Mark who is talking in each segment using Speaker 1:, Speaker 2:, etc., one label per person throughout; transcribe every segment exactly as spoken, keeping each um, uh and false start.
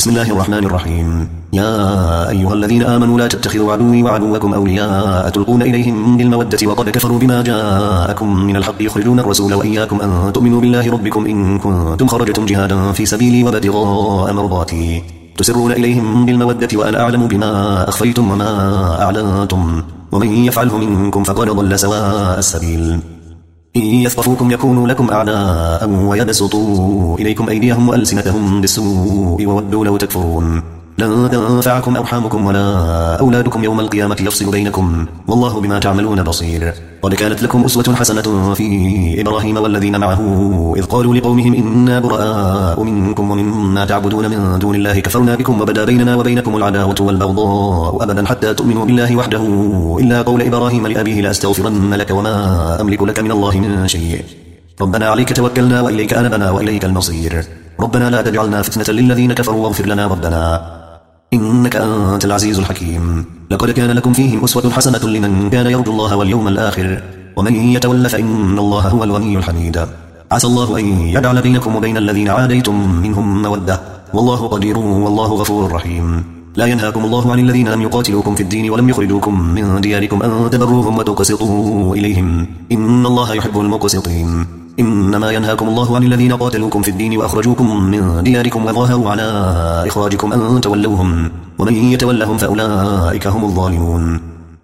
Speaker 1: بسم الله الرحمن الرحيم. يا أيها الذين آمنوا لا تتخذوا عدوي وعدوكم أولياء تلقون إليهم بالمودة وقد كفروا بما جاءكم من الحق يخرجون الرسول وإياكم أن تؤمنوا بالله ربكم إن كنتم خرجتم جهادا في سبيلي وابتغاء مرضاتي تسرون إليهم بالمودة وأنا أعلم بما أخفيتم وما أعلنتم ومن يفعله منكم فقد ضل سواء السبيل. إن يثقفوكم يكونوا لكم أعداء ويبسطوا إليكم أيديهم وألسنتهم بالسوء وودوا لو تكفرون. لن تنفعكم أرحامكم ولا أولادكم يوم القيامة يفصل بينكم والله بما تعملون بصير. قد كانت لكم أسوة حسنة في إبراهيم والذين معه إذ قالوا لقومهم إنا براء منكم ومما تعبدون من دون الله كفرنا بكم وبدا بيننا وبينكم العداوة والبغضاء أبدا حتى تؤمنوا بالله وحده إلا قول إبراهيم لأبيه لأستغفرن لك وما أملك لك من الله من شيء ربنا عليك توكلنا وإليك أنبنا وإليك المصير. ربنا لا تجعلنا فتنة للذين كفروا واغفر لنا ربنا إنك أنت العزيز الحكيم. لقد كان لكم فيهم أسوة حسنة لمن كان يرجو الله واليوم الآخر ومن يتول فإن الله هو الغني الحميد. عسى الله أن يجعل بينكم وبين الذين عاديتم منهم مودة والله قدير والله غفور رحيم. لا ينهاكم الله عن الذين لم يقاتلوكم في الدين ولم يخرجوكم من دياركم أن تبروهم وتقسطوا إليهم إن الله يحب المقسطين. إنما ينهاكم الله عن الذين قاتلوكم في الدين وأخرجوكم من دياركم وظاهروا على إخراجكم أن تولوهم ومن يتولهم فأولئك هم الظالمون.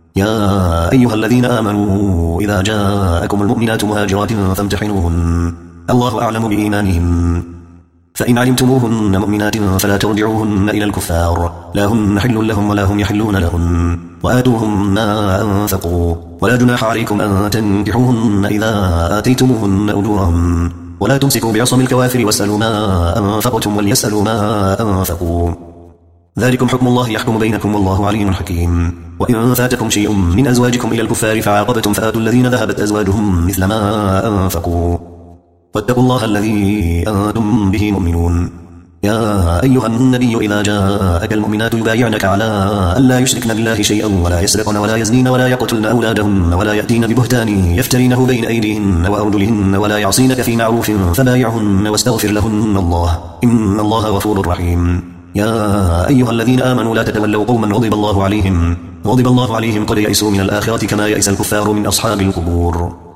Speaker 1: يا أيها الذين آمنوا إذا جاءكم المؤمنات مهاجرات فامتحنوهن الله أعلم بإيمانهم فإن علمتموهن مؤمنات فلا ترجعوهن إلى الكفار لا هن حل لهم ولا هم يحلون لهن وآتوهم ما أنفقوا ولا جناح عليكم أن تنكحوهن إذا آتيتموهن أجورهن ولا تمسكوا بعصم الكوافر واسألوا ما أنفقتم وليسألوا ما أنفقوا ذلكم حكم الله يحكم بينكم والله عليم حكيم. وإن فاتكم شيء من أزواجكم إلى الكفار فعاقبتم فآتوا الذين ذهبت أزواجهم مثل ما أنفقوا واتقوا الله الذي أنتم به مؤمنون. يا أيها النبي إذا جاءك المؤمنات يبايعنك على ألا يشركن بالله شيئا ولا يسرقن ولا يزنين ولا يقتلن أولادهن ولا يأتين ببهتان يفترينه بين أيديهن وأرجلهن ولا يعصينك في معروف فبايعهن واستغفر لهن الله إن الله غفور رحيم. يا أيها الذين آمنوا لا تتولوا قوما غضب الله عليهم غضب الله عليهم قد يئسوا من الآخرة كما يئس الكفار من أصحاب القبور.